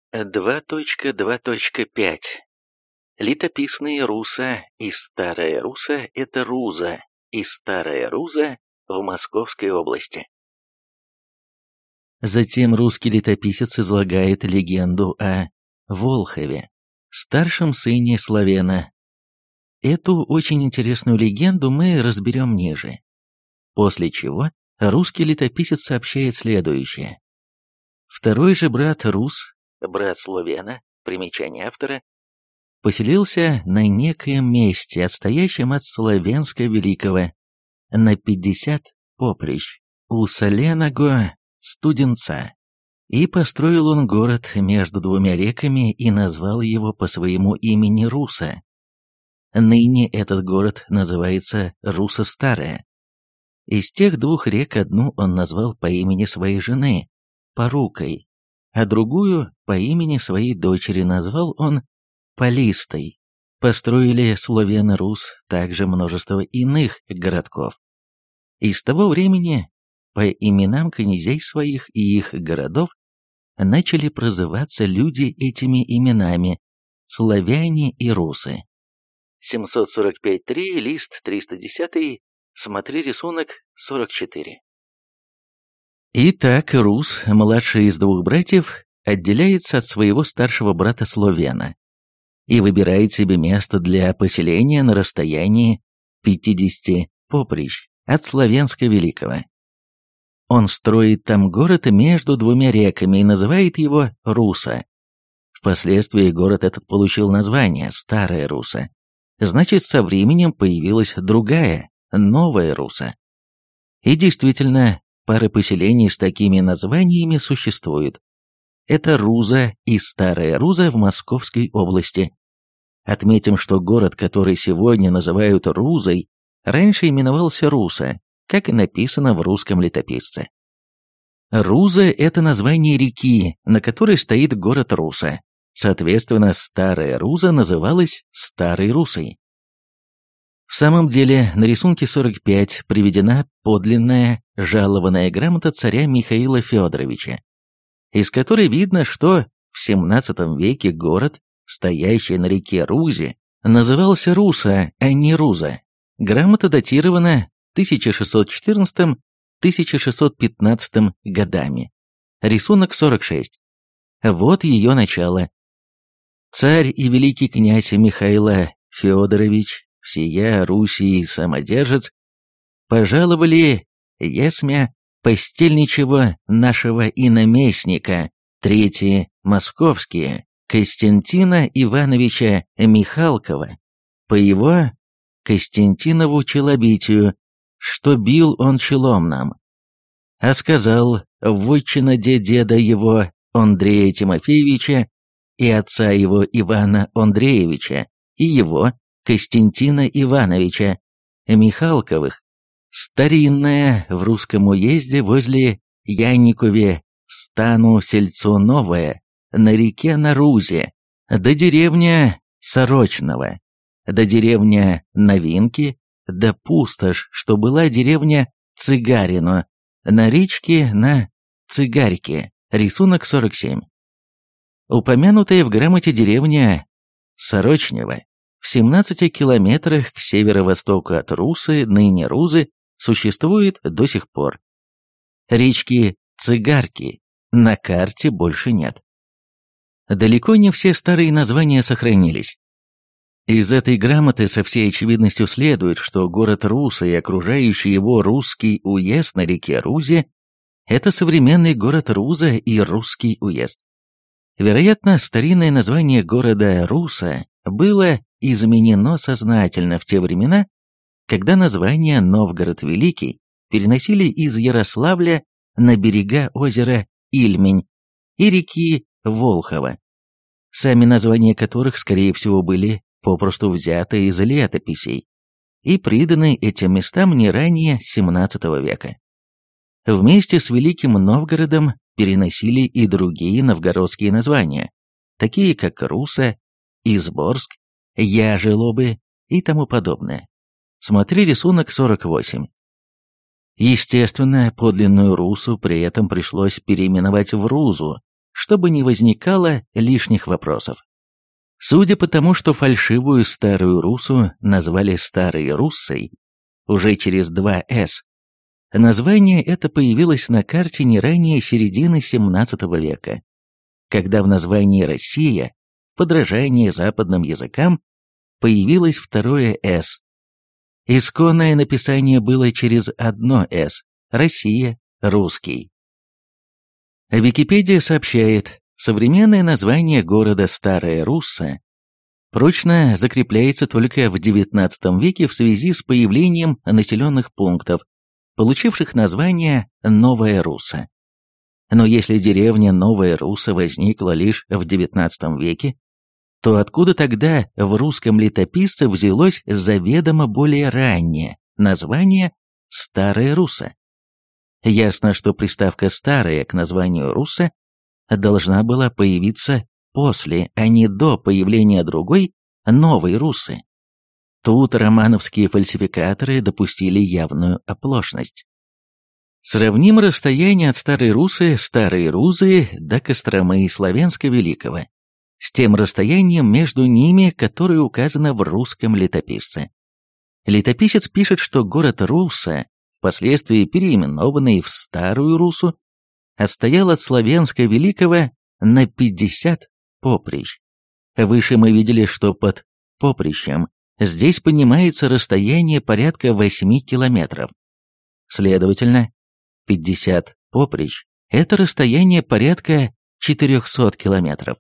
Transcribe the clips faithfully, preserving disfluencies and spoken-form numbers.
два точка два точка пять. Летописные Руса и Старая Руса – это Руза и Старая Руза в Московской области. Затем русский летописец излагает легенду о Волхове, старшем сыне Славена. Эту очень интересную легенду мы разберем ниже. После чего русский летописец сообщает следующее. Второй же брат Рус, Брат Славена, примечание автора, поселился на некоем месте, отстоящем от Славенска Великого, на пятьдесят поприщ, у соленого Студенца. И построил он город между двумя реками и назвал его по своему имени Руса. Ныне этот город называется Руса Старая. Из тех двух рек одну он назвал по имени своей жены, Порукой, а другую по имени своей дочери назвал он Полистой. Построили славяне Рус также множество иных городков. И с того времени по именам князей своих и их городов начали прозываться люди этими именами – славяне и русы. семьсот сорок пять три, лист триста десять, смотри рисунок сорок четыре. Итак, Рус, младший из двух братьев, отделяется от своего старшего брата Славена и выбирает себе место для поселения на расстоянии пятидесяти поприщ от Славенска Великого. Он строит там город между двумя реками и называет его Руса. Впоследствии город этот получил название Старая Руса. Значит, со временем появилась другая, Новая Руса. И действительно, пара поселений с такими названиями существует. Это Руза и Старая Руза в Московской области. Отметим, что город, который сегодня называют Рузой, раньше именовался Руса, как и написано в русском летописце. Руза – это название реки, на которой стоит город Руса. Соответственно, Старая Руза называлась Старой Русой. В самом деле, на рисунке сорок пять приведена подлинная жалованная грамота царя Михаила Федоровича, из которой видно, что в семнадцатом веке город, стоящий на реке Рузе, назывался Руса, а не Руза. Грамота датирована тысяча шестьсот четырнадцатым — тысяча шестьсот пятнадцатым годами. Рисунок сорок шесть. Вот ее начало. Царь и великий князь Михаила Федорович, всея Руси самодержец, пожаловали есмя постельничего нашего иноместника, третьи московские, Костянтина Ивановича Михалкова, по его Костянтинову челобитию, что бил он челом нам. А сказал, вотчина де деда его Андрея Тимофеевича и отца его Ивана Андреевича и его Костянтина Ивановича Михалковых, старинная в русском уезде возле Янникове стану сельцо новое, на реке на Рузе, до деревня Сорочного, до деревня Новинки, до пустошь, что была деревня Цыгарино, на речке на Цыгарьке, рисунок сорок семь. Упомянутая в грамоте деревня Сорочнево в семнадцати километрах к северо-востоку от Русы, ныне Рузы, существует до сих пор. Речки Цыгарки на карте больше нет. Далеко не все старые названия сохранились. Из этой грамоты со всей очевидностью следует, что город Руса и окружающий его русский уезд на реке Рузе – это современный город Руза и русский уезд. Вероятно, старинное название города Руса было изменено сознательно в те времена, когда название Новгород Великий переносили из Ярославля на берега озера Ильмень и реки Волхова, сами названия которых, скорее всего, были попросту взяты из летописей и приданы этим местам не ранее семнадцатого века. Вместе с Великим Новгородом переносили и другие новгородские названия, такие как Руса, Изборск, Яжелобы и тому подобное. Смотри рисунок сорок восемь. Естественно, подлинную Русу при этом пришлось переименовать в Рузу, чтобы не возникало лишних вопросов. Судя по тому, что фальшивую Старую Руссу назвали Старой Руссой уже через два «с», название это появилось на карте не ранее середины семнадцатого века, когда в названии «Россия», подражание западным языкам, появилось второе «с». Исконное написание было через одно «с» – «Россия», «Русский». Википедия сообщает, современное название города Старая Русса прочно закрепляется только в девятнадцатом веке в связи с появлением населенных пунктов, получивших название Новая Русса. Но если деревня Новая Русса возникла лишь в девятнадцатом веке, то откуда тогда в русском летописце взялось заведомо более раннее название Старая Русса? Ясно, что приставка «старая» к названию Русса должна была появиться после, а не до появления другой, новой Руссы. Тут романовские фальсификаторы допустили явную оплошность. Сравним расстояние от Старой Руссы, Старой Рузы до Костромы и Славянска Великого с тем расстоянием между ними, которое указано в русском летописце. Летописец пишет, что город Русса, впоследствии переименованный в Старую Руссу, отстоял от Славянска Великого на пятьдесят поприщ. Выше мы видели, что под поприщем здесь понимается расстояние порядка восьми километров. Следовательно, пятьдесят поприщ – это расстояние порядка четырехсот километров.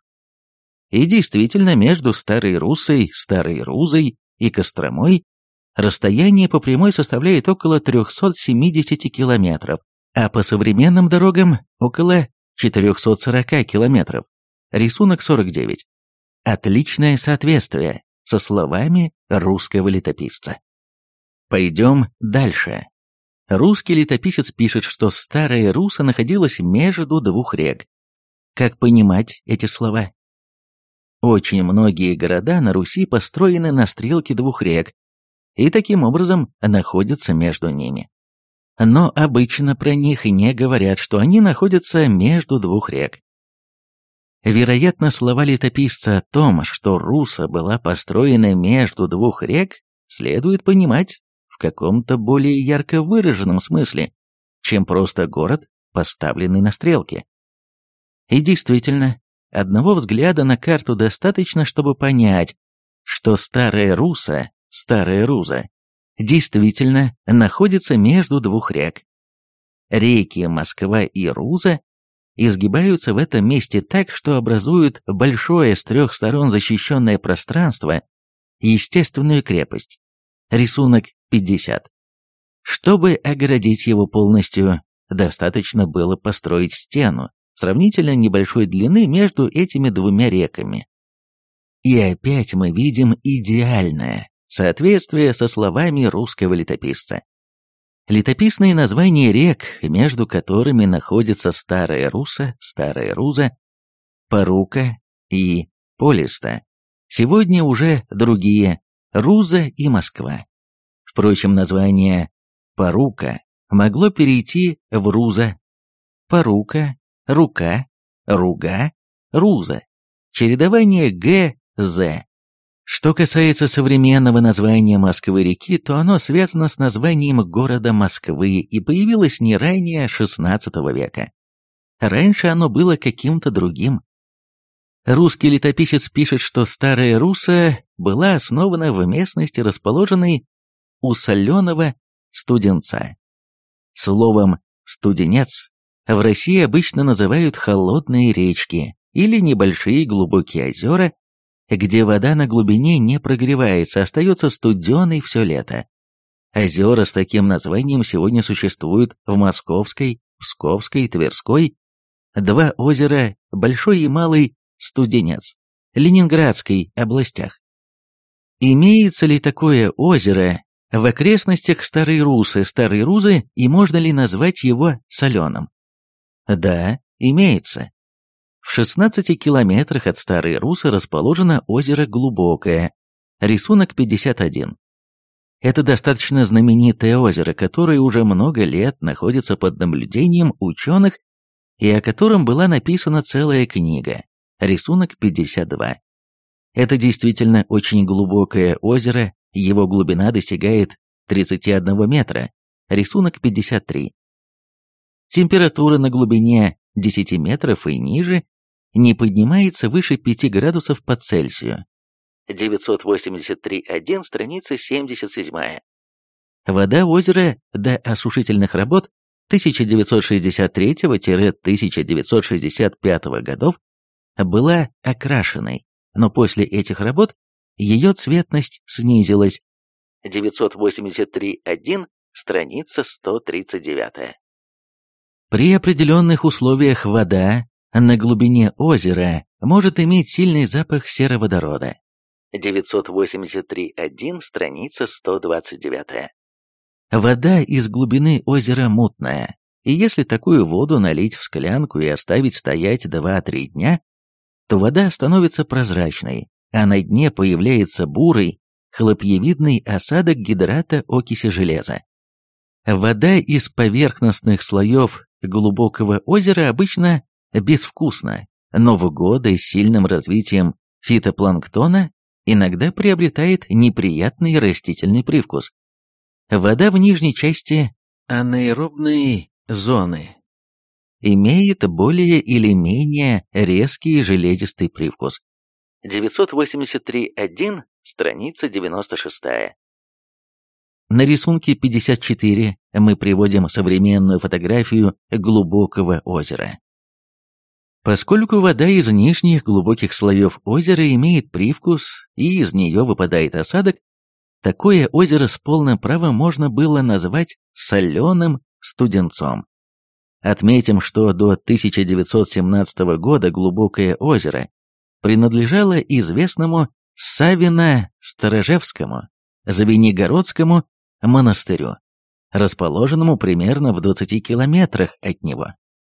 И действительно, между Старой Руссой, Старой Рузой и Костромой расстояние по прямой составляет около трехсот семидесяти километров, а по современным дорогам около четырехсот сорока километров. Рисунок сорок девять. Отличное соответствие со словами русского летописца. Пойдем дальше. Русский летописец пишет, что Старая Русса находилась между двух рек. Как понимать эти слова? Очень многие города на Руси построены на стрелке двух рек и таким образом находятся между ними. Но обычно про них не говорят, что они находятся между двух рек. Вероятно, слова летописца о том, что Русса была построена между двух рек, следует понимать в каком-то более ярко выраженном смысле, чем просто город, поставленный на стрелке. И действительно, одного взгляда на карту достаточно, чтобы понять, что Старая Русса, Старая Руза, действительно находится между двух рек. Реки Москва и Руза изгибаются в этом месте так, что образуют большое с трех сторон защищенное пространство, естественную крепость. Рисунок пятьдесят. Чтобы огородить его полностью, достаточно было построить стену сравнительно небольшой длины между этими двумя реками. И опять мы видим идеальное соответствие со словами русского летописца. Летописные названия рек, между которыми находятся Старая Русса, Старая Руза, Порука и Полиста, сегодня уже другие – Руза и Москва. Впрочем, название Порука могло перейти в Руза, Порука, Рука, Руга, Руза, чередование Г, З. Что касается современного названия Москвы-реки, то оно связано с названием города Москвы и появилось не ранее шестнадцатого века. Раньше оно было каким-то другим. Русский летописец пишет, что Старая Русса была основана в местности, расположенной у соленого Студенца. Словом «студенец» в России обычно называют холодные речки или небольшие глубокие озера, где вода на глубине не прогревается, остается студеной все лето. Озера с таким названием сегодня существуют в Московской, Псковской, Тверской, два озера, Большой и Малый Студенец, Ленинградской областях. Имеется ли такое озеро в окрестностях Старой Руссы, Старой Рузы, и можно ли назвать его соленым? Да, имеется. В шестнадцати километрах от Старой Руссы расположено озеро Глубокое, рисунок пятьдесят один. Это достаточно знаменитое озеро, которое уже много лет находится под наблюдением ученых и о котором была написана целая книга, рисунок пятьдесят два. Это действительно очень глубокое озеро, его глубина достигает тридцати одного метра, рисунок пятьдесят три. Температура на глубине десяти метров и ниже не поднимается выше пяти градусов по Цельсию. девятьсот восемьдесят три точка один, страница семьдесят семь. Вода озера до осушительных работ тысяча девятьсот шестьдесят третьего — тысяча девятьсот шестьдесят пятого годов была окрашенной, но после этих работ ее цветность снизилась. девятьсот восемьдесят три точка один, страница сто тридцать девять. При определенных условиях вода на глубине озера может иметь сильный запах сероводорода. девятьсот восемьдесят три точка один, страница сто двадцать девять. Вода из глубины озера мутная, и если такую воду налить в склянку и оставить стоять два-три дня, то вода становится прозрачной, а на дне появляется бурый, хлопьевидный осадок гидрата окиси железа. Вода из поверхностных слоев глубокого озера обычно безвкусна, но в годы с сильным развитием фитопланктона иногда приобретает неприятный растительный привкус. Вода в нижней части анаэробной зоны имеет более или менее резкий железистый привкус. девятьсот восемьдесят три точка один, страница девяносто шесть. На рисунке пятьдесят четыре мы приводим современную фотографию глубокого озера. Поскольку вода из нижних глубоких слоев озера имеет привкус и из нее выпадает осадок, такое озеро с полным правом можно было назвать соленым студенцом. Отметим, что до тысяча девятьсот семнадцатого года глубокое озеро принадлежало известному Савино-Сторожевскому Звенигородскому монастырю, расположенному примерно в двадцати километрах от него.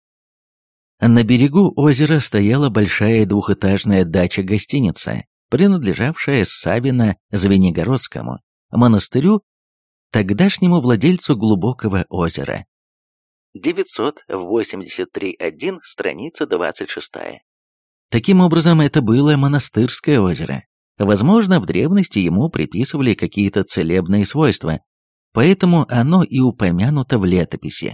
На берегу озера стояла большая двухэтажная дача-гостиница, принадлежавшая Савино-Звенигородскому монастырю, тогдашнему владельцу глубокого озера. девятьсот восемьдесят три точка один, страница двадцать шесть. Таким образом, это было монастырское озеро. Возможно, в древности ему приписывали какие-то целебные свойства, поэтому оно и упомянуто в летописи.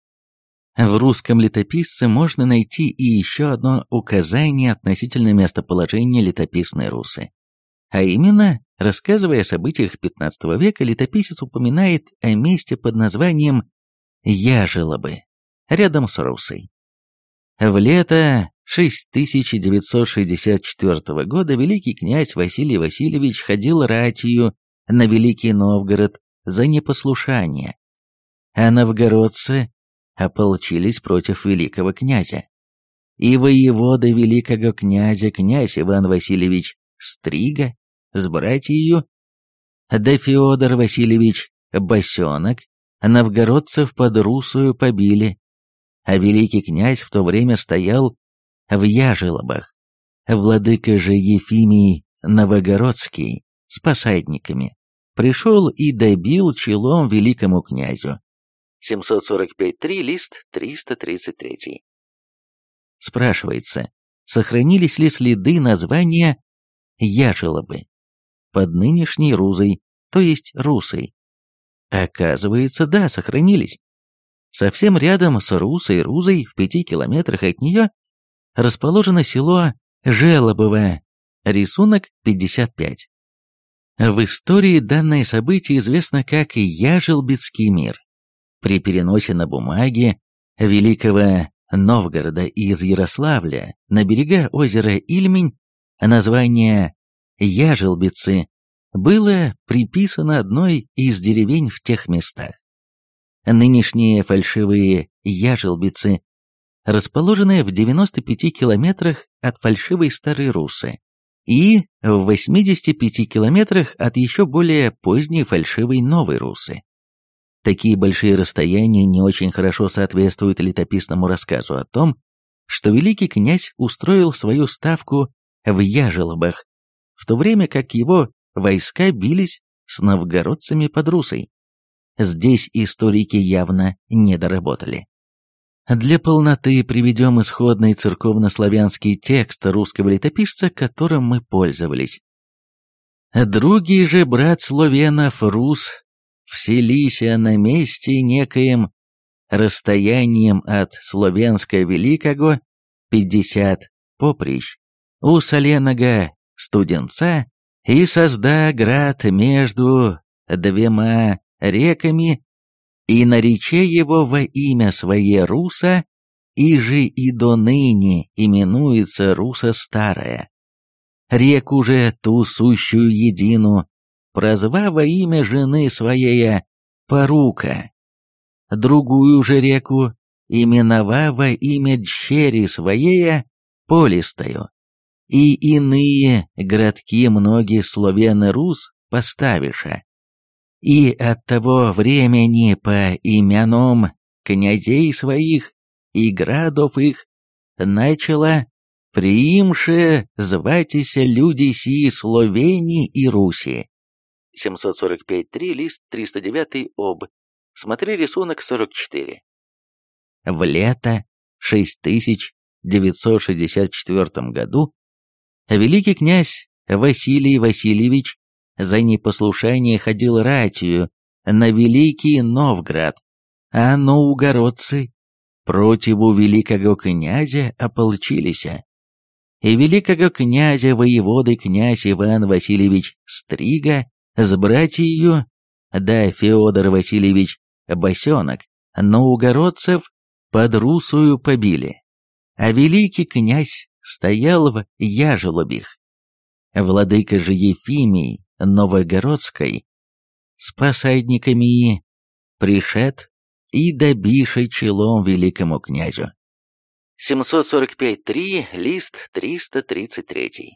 В русском летописце можно найти и еще одно указание относительно местоположения летописной Русы. А именно, рассказывая о событиях пятнадцатого века, летописец упоминает о месте под названием Яжелобы, рядом с Русой. В лето тысяча девятьсот шестьдесят четвёртого года великий князь Василий Васильевич ходил ратию на Великий Новгород за непослушание, а новгородцы ополчились против великого князя. И воевода великого князя, князь Иван Васильевич Стрига, с братьею, да Феодор Васильевич Босенок, новгородцев под Русою побили, а великий князь в то время стоял в Яжелобах. Владыка же Ефимий Новогородский с посадниками пришел и добил челом великому князю. семьсот сорок пять точка три, лист триста тридцать три. Спрашивается, сохранились ли следы названия Яжелобы под нынешней Рузой, то есть Русой? Оказывается, да, сохранились. Совсем рядом с Русой, Рузой, в пяти километрах от нее, расположено село Желобово, рисунок пятьдесят пять. В истории данное событие известно как Яжелбицкий мир. При переносе на бумаге Великого Новгорода из Ярославля на берега озера Ильмень название Яжелбицы было приписано одной из деревень в тех местах. Нынешние фальшивые Яжелбицы расположены в девяноста пяти километрах от фальшивой Старой Русы и в восьмидесяти пяти километрах от еще более поздней фальшивой Новой Русы. Такие большие расстояния не очень хорошо соответствуют летописному рассказу о том, что великий князь устроил свою ставку в Яжелобах, в то время как его войска бились с новгородцами под Русой. Здесь историки явно не доработали. Для полноты приведем исходный церковнославянский текст русского летописца, которым мы пользовались. «Другий же брат Словенов, Рус, вселися на месте некоем расстоянием от Словенска Великого пятьдесят поприщ, у соленого студенца, и созда град между двумя реками, и нарече его во имя свое Руса, и же и до ныне именуется Руса Старая. Реку же ту сущую едину, прозва во имя жены своей Порука, другую же реку именова во имя дщери своей Полистою, и иные городки многие словены Рус поставиша. И от того времени по именам князей своих и градов их начала приимше зватися люди сии Словении и Руси». семьсот сорок пять три, лист триста девять об. Смотри рисунок сорок четыре. В лето шесть тысяч девятьсот шестьдесят четвёртом году великий князь Василий Васильевич за непослушание ходил ратию на Великий Новгород, а новгородцы противу великого князя ополчились. И великого князя воеводы князь Иван Васильевич Стрига с братьею, да Феодор Васильевич Босенок, новгородцев под Русую побили, а великий князь стоял в Яжелобих. Владыка же Ефимий Новогородской с посадниками пришед и добише челом великому князю. семьсот сорок пять три, лист триста тридцать три.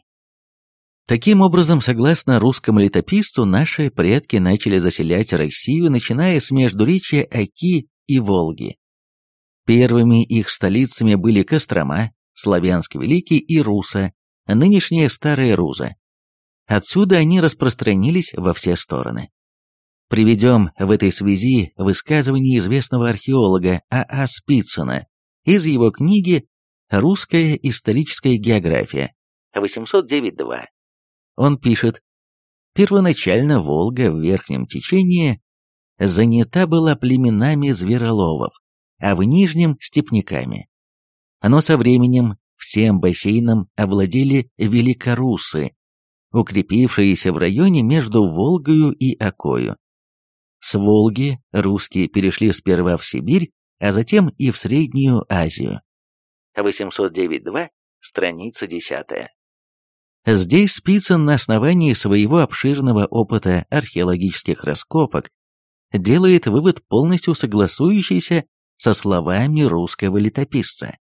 Таким образом, согласно русскому летописцу, наши предки начали заселять Россию, начиная с междуречья Оки и Волги. Первыми их столицами были Кострома, Славянск Великий и Руса, нынешняя Старая Руза. Отсюда они распространились во все стороны. Приведем в этой связи высказывание известного археолога А А Спицына из его книги «Русская историческая география» восемьсот девять два. Он пишет: «Первоначально Волга в верхнем течении занята была племенами звероловов, а в нижнем – степняками. Но со временем всем бассейном овладели великоруссы, укрепившиеся в районе между Волгою и Окою. С Волги русские перешли сперва в Сибирь, а затем и в Среднюю Азию». восемьсот девять два, страница десятая. Здесь Спицын на основании своего обширного опыта археологических раскопок делает вывод, полностью согласующийся со словами русского летописца.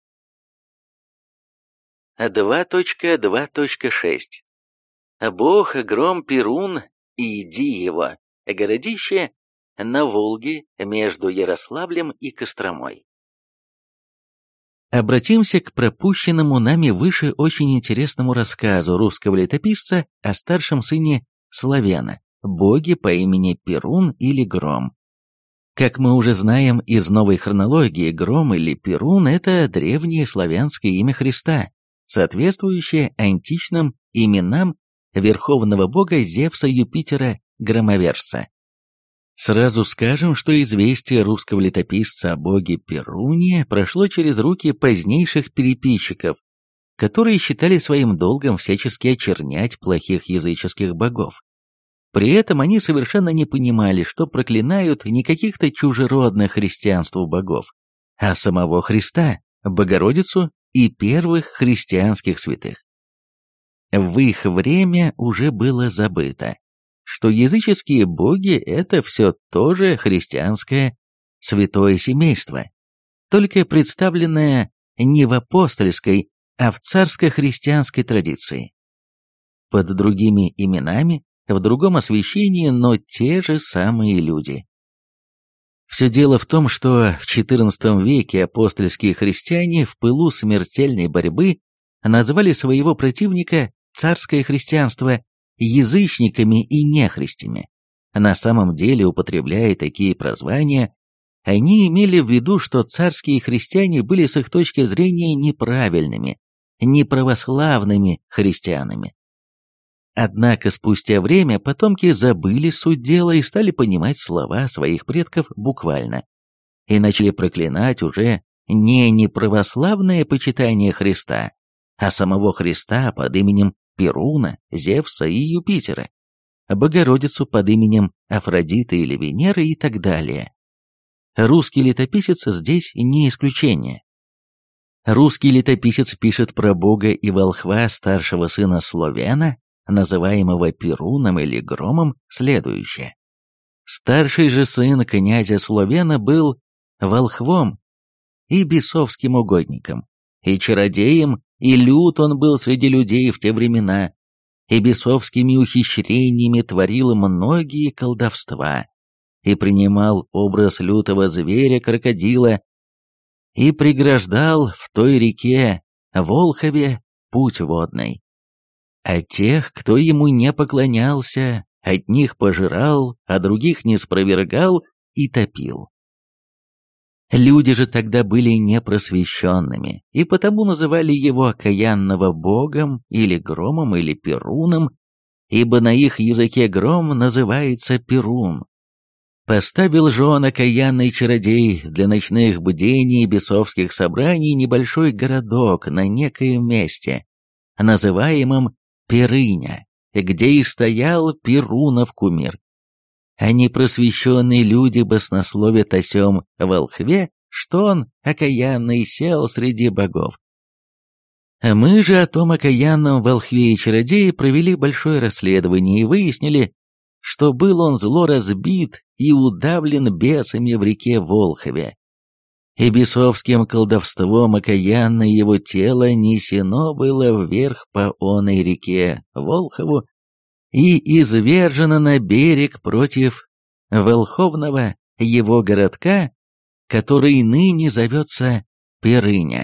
два точка два точка шесть. Бог гром Перун, и иди его, городище на Волге между Ярославлем и Костромой. Обратимся к пропущенному нами выше очень интересному рассказу русского летописца о старшем сыне Славена, боге по имени Перун или Гром. Как мы уже знаем из новой хронологии, Гром или Перун – это древнее славянское имя Христа, соответствующее античным именам верховного бога Зевса Юпитера Громовержца. Сразу скажем, что известие русского летописца о боге Перуне прошло через руки позднейших переписчиков, которые считали своим долгом всячески очернять плохих языческих богов. При этом они совершенно не понимали, что проклинают не каких-то чужеродных христианству богов, а самого Христа, Богородицу и первых христианских святых. В их время уже было забыто, что языческие боги – это все тоже христианское святое семейство, только представленное не в апостольской, а в царско-христианской традиции. Под другими именами, в другом освящении, но те же самые люди. Все дело в том, что в четырнадцатом веке апостольские христиане в пылу смертельной борьбы назвали своего противника царское христианство язычниками и нехристями, на самом деле употребляя такие прозвания, Они имели в виду, что царские христиане были с их точки зрения неправильными, неправославными христианами. Однако спустя время потомки забыли суть дела и стали понимать слова своих предков буквально, и начали проклинать уже не неправославное почитание Христа, а самого Христа под именем Перуна, Зевса и Юпитера, Богородицу под именем Афродиты или Венеры и так далее. Русский летописец здесь не исключение. Русский летописец пишет про бога и волхва старшего сына Словена, называемого Перуном или Громом, следующее. Старший же сын князя Словена был волхвом и бесовским угодником, и чародеем, и лют он был среди людей в те времена, и бесовскими ухищрениями творил многие колдовства, и принимал образ лютого зверя-крокодила, и преграждал в той реке Волхове путь водный. А тех, кто ему не поклонялся, от них пожирал, а других не спровергал и топил. Люди же тогда были непросвещенными, и потому называли его окаянного богом, или громом, или перуном, ибо на их языке гром называется перун. Поставил же он, окаянный чародей, для ночных бдений и бесовских собраний небольшой городок на некоем месте, называемом Перыня, где и стоял Перунов кумир. А непросвещенные люди баснословят о сём волхве, что он, окаянный, сел среди богов. Мы же о том окаянном волхве и чародее провели большое расследование и выяснили, что был он зло разбит и удавлен бесами в реке Волхове. И бесовским колдовством окаянное его тело несено было вверх по оной реке Волхову и извержено на берег против Волховного его городка, который ныне зовется Перыня.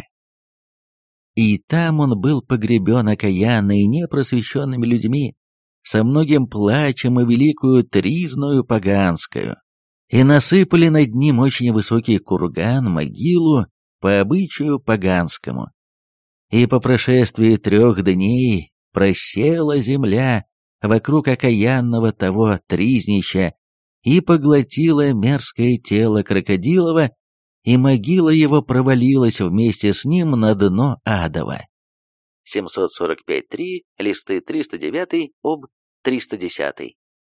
И там он был погребен окаянно и непросвещенными людьми, со многим плачем и великую тризную поганскую, и насыпали над ним очень высокий курган, могилу, по обычаю поганскому. И по прошествии трех дней просела земля вокруг окаянного того тризнища и поглотила мерзкое тело крокодилова, и могила его провалилась вместе с ним на дно адово. семьсот сорок пять три, листы триста девять, об триста десять.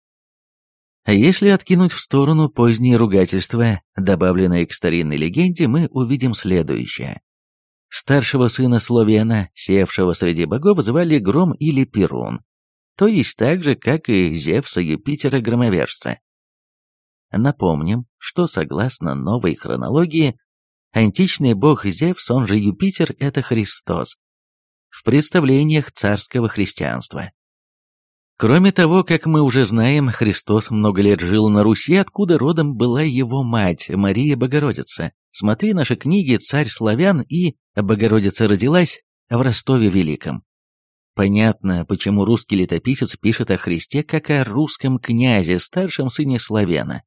А если откинуть в сторону поздние ругательства, добавленные к старинной легенде, мы увидим следующее. Старшего сына Словена, севшего среди богов, звали Гром или Перун, то есть так же, как и Зевса, Юпитера, Громовержца. Напомним, что согласно новой хронологии, античный бог Зевс, он же Юпитер, это Христос, в представлениях царского христианства. Кроме того, как мы уже знаем, Христос много лет жил на Руси, откуда родом была его мать, Мария Богородица. Смотри наши книги «Царь славян» и «Богородица родилась» в Ростове Великом. Понятно, почему русский летописец пишет о Христе как о русском князе, старшем сыне Словена.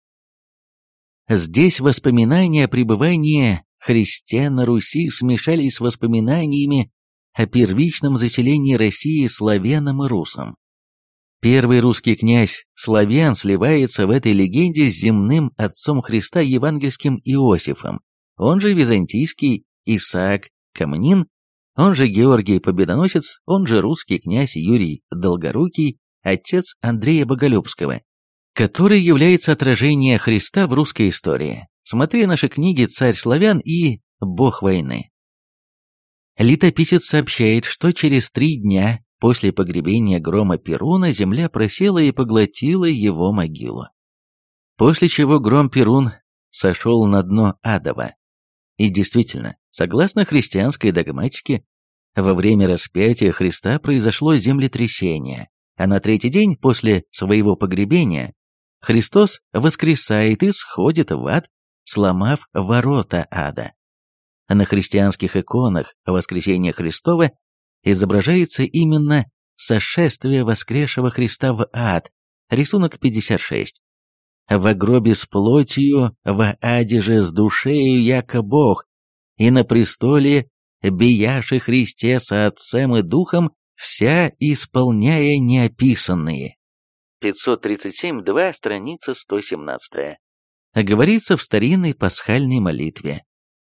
Здесь воспоминания о пребывании Христе на Руси смешались с воспоминаниями о первичном заселении России славянам и русам. Первый русский князь Славян сливается в этой легенде с земным отцом Христа евангельским Иосифом, он же византийский Исаак Камнин, он же Георгий Победоносец, он же русский князь Юрий Долгорукий, отец Андрея Боголюбского, который является отражением Христа в русской истории. Смотри наши книги «Царь славян» и «Бог войны». Летописец сообщает, что через три дня после погребения Грома Перуна земля просела и поглотила его могилу. После чего Гром Перун сошел на дно адово. И действительно, согласно христианской догматике, во время распятия Христа произошло землетрясение, а на третий день после своего погребения Христос воскресает и сходит в ад, сломав ворота ада. На христианских иконах воскресения Христова изображается именно сошествие воскресшего Христа в ад, рисунок пятьдесят шесть. в гробе с плотью, в аде же с душею, яко Бог, и на престоле, бияши Христе со Отцем и Духом, вся исполняя неописанные». пятьсот тридцать семь два, страница сто семнадцать. Говорится в старинной пасхальной молитве.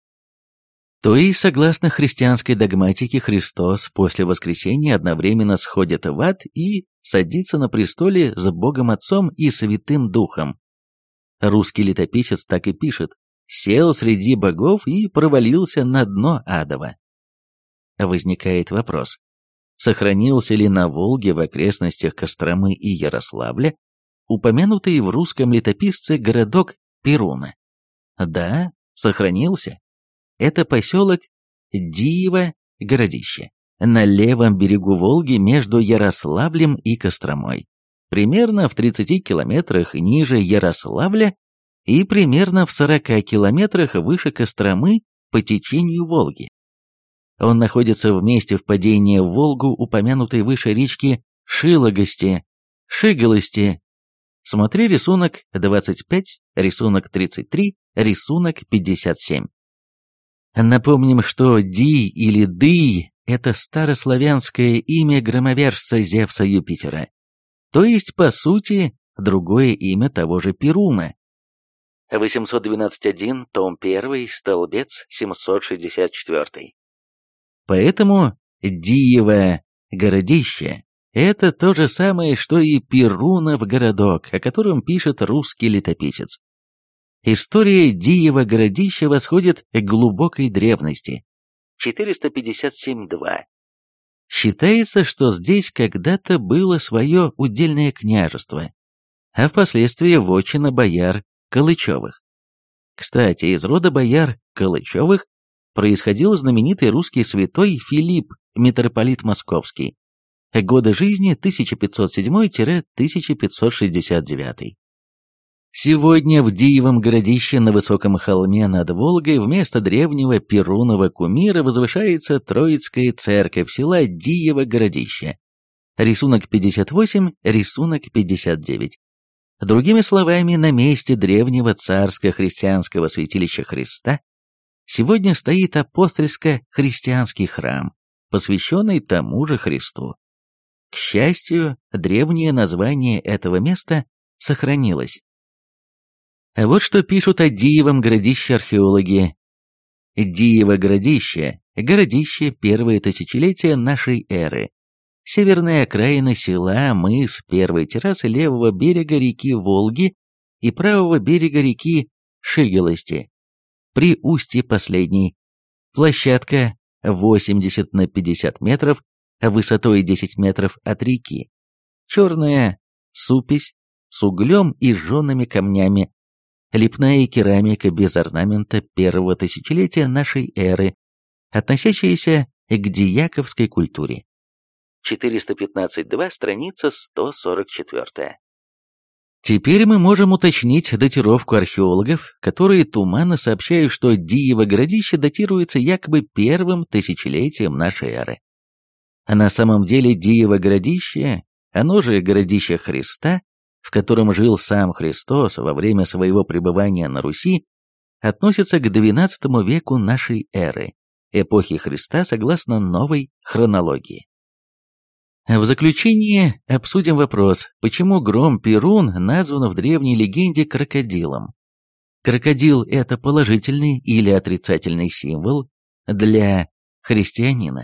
То есть, согласно христианской догматике, Христос после воскресения одновременно сходит в ад и садится на престоле с Богом Отцом и Святым Духом. Русский летописец так и пишет: «Сел среди богов и провалился на дно адово». Возникает вопрос: сохранился ли на Волге в окрестностях Костромы и Ярославля упомянутый в русском летописце городок Перуна? Да, сохранился. Это поселок Диево-Городище на левом берегу Волги между Ярославлем и Костромой, примерно в тридцати километрах ниже Ярославля и примерно в сорока километрах выше Костромы по течению Волги. Он находится в месте впадения в Волгу упомянутой выше речки Шилогости, Шиголости. Смотри рисунок двадцать пять, рисунок тридцать три, рисунок пятьдесят семь. Напомним, что Ди или Ды – это старославянское имя громовержца Зевса Юпитера, то есть, по сути, другое имя того же Перуна. восемьсот двенадцать один, том один, столбец семьсот шестьдесят четыре. Поэтому Диево городище – это то же самое, что и Перунов городок, о котором пишет русский летописец. История Диева городища восходит к глубокой древности. четыреста пятьдесят семь два. Считается, что здесь когда-то было свое удельное княжество, а впоследствии вотчина бояр Калычевых. Кстати, из рода бояр Калычевых происходил знаменитый русский святой Филипп, митрополит Московский. Годы жизни тысяча пятьсот седьмой — тысяча пятьсот шестьдесят девятый. Сегодня в Диевом городище на высоком холме над Волгой вместо древнего Перунова кумира возвышается Троицкая церковь села Диево городище. Рисунок пятьдесят восемь, рисунок пятьдесят девять. Другими словами, на месте древнего царско-христианского святилища Христа сегодня стоит апостольско-христианский храм, посвященный тому же Христу. К счастью, древнее название этого места сохранилось. А вот что пишут о Диевом городище археологи. Диево городище – городище первое тысячелетие нашей эры. Северная окраина села, мыс первой террасы левого берега реки Волги и правого берега реки Шиголости. При устье последней. Площадка восемьдесят на пятьдесят метров, высотой десять метров от реки. Черная супесь с углем и жжеными камнями. Лепная керамика без орнамента первого тысячелетия нашей эры, относящаяся к дьяковской культуре. четыреста пятнадцать два, страница сто сорок четыре. Теперь мы можем уточнить датировку археологов, которые туманно сообщают, что Диево городище датируется якобы первым тысячелетием нашей эры. А на самом деле Диево городище, оно же городище Христа, в котором жил сам Христос во время своего пребывания на Руси, относится к двенадцатому веку нашей эры, эпохи Христа согласно новой хронологии. В заключение обсудим вопрос, почему гром Перун назван в древней легенде крокодилом. Крокодил – это положительный или отрицательный символ для христианина.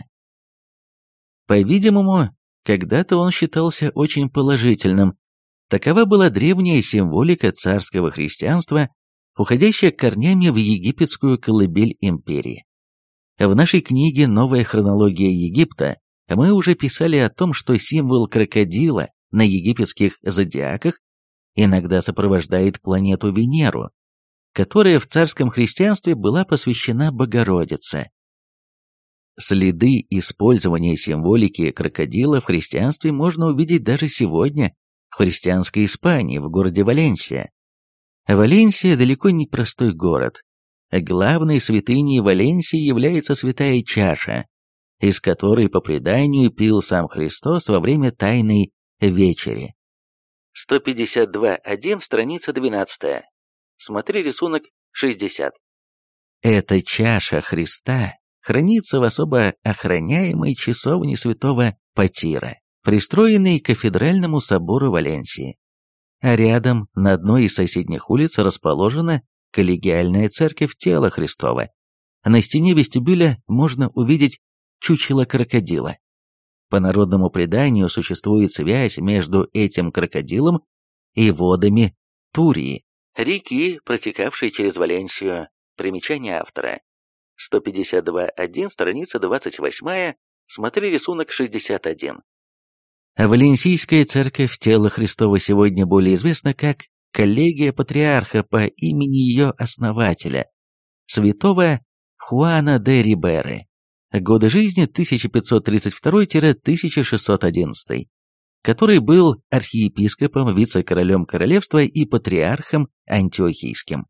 По-видимому, когда-то он считался очень положительным. Такова была древняя символика царского христианства, уходящая корнями в египетскую колыбель империи. В нашей книге «Новая хронология Египта» мы уже писали о том, что символ крокодила на египетских зодиаках иногда сопровождает планету Венеру, которая в царском христианстве была посвящена Богородице. Следы использования символики крокодила в христианстве можно увидеть даже сегодня в христианской Испании, в городе Валенсия. Валенсия далеко не простой город. Главной святыней Валенсии является святая чаша, из которой, по преданию, пил сам Христос во время Тайной Вечери. сто пятьдесят два один, страница двенадцатая. Смотри рисунок шестьдесят. Эта чаша Христа хранится в особо охраняемой часовне святого Патира, пристроенной к кафедральному собору Валенсии. А рядом, на одной из соседних улиц, расположена коллегиальная церковь тела Христова. На стене вестибюля можно увидеть чучело крокодила. По народному преданию существует связь между этим крокодилом и водами Турии, реки, протекавшей через Валенсию. Примечание автора. сто пятьдесят два один, страница двадцать восьмая. Смотри рисунок шестьдесят один. Валенсийская церковь тела Христова сегодня более известна как коллегия патриарха по имени ее основателя, святого Хуана де Риберы. Годы жизни тысяча пятьсот тридцать второй — тысяча шестьсот одиннадцатый, который был архиепископом, вице-королем королевства и патриархом антиохийским.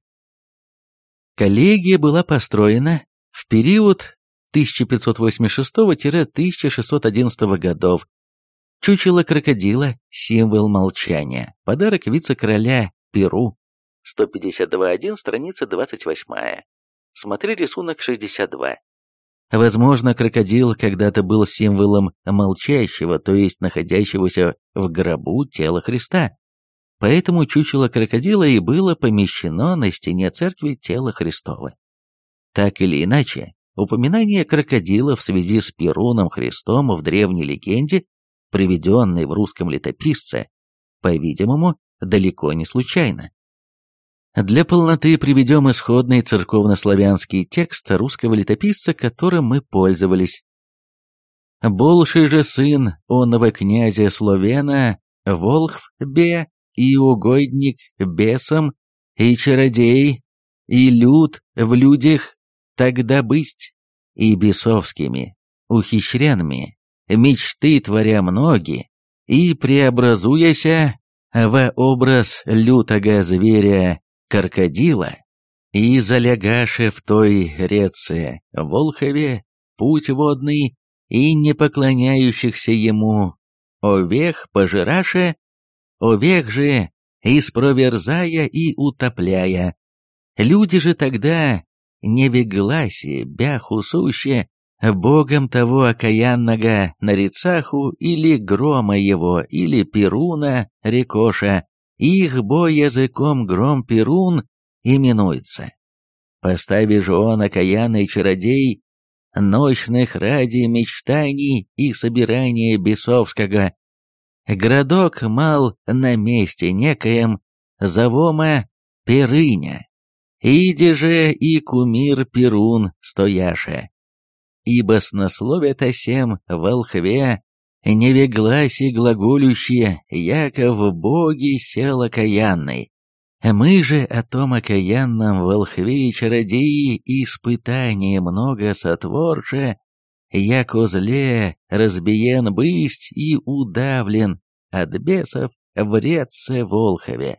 Коллегия была построена в период тысяча пятьсот восемьдесят шестого — тысяча шестьсот одиннадцатого годов. Чучело крокодила – символ молчания, подарок вице-короля Перу. сто пятьдесят два один, страница двадцать восьмая. Смотри рисунок шестьдесят два. Возможно, крокодил когда-то был символом молчащего, то есть находящегося в гробу тела Христа. Поэтому чучело крокодила и было помещено на стене церкви тела Христова. Так или иначе, упоминание крокодила в связи с Перуном Христом в древней легенде, приведенной в русском летописце, по-видимому, далеко не случайно. Для полноты приведем исходный церковнославянский текст русского летописца, которым мы пользовались. «Больший же сын онного князя Словена, Волхв бе, и угодник бесам, и чародей, и люд в людях, тогда бысть, и бесовскими, ухищренными, мечты творя многие, и преобразуяся во образ лютого зверя крокодила, и залягаше в той реце Волхове путь водный, и не поклоняющихся ему овех пожираше, овех же испроверзая и утопляя. Люди же тогда невегласе бяху суще, богом того окаянного нарицаху или грома его, или Перуна рекоша, их бо языком гром Перун именуется. Постави же он окаянный чародей, ночных ради мечтаний и собирания бесовского, городок мал на месте некоем, завома Перыня, иди же и кумир Перун стояше. Ибо снословят осем волхве, невегласи глаголющие, яков боги сел окаянный. Мы же о том окаянном волхве и чародеи испытание много сотворче, яко зле разбиен бысть и удавлен от бесов в реце Волхове.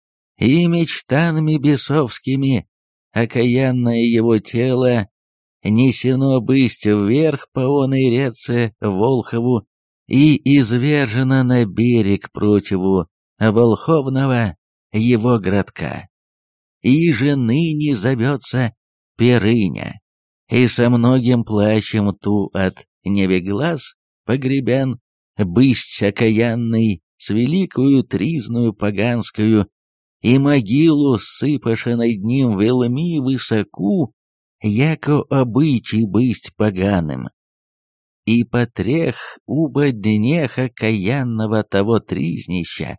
И мечтанами бесовскими окаянное его тело несено бысть вверх по оной реце Волхову и извержено на берег противу волховного его городка. И же ныне зовется Перыня, и со многим плачем ту от невеглас погребен, бысть окаянный с великою тризную поганскую, и могилу сыпаша над ним велми высоку, яко обычай бысть поганым. И потрех уба днех окаянного того тризнища,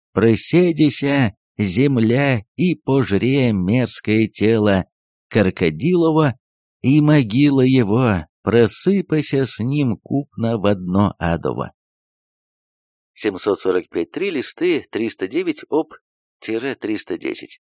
проседися земля и пожре мерзкое тело крокодилова, и могила его просыпася с ним купно в одно адово. семьсот сорок пять три, листы триста девять об триста десять.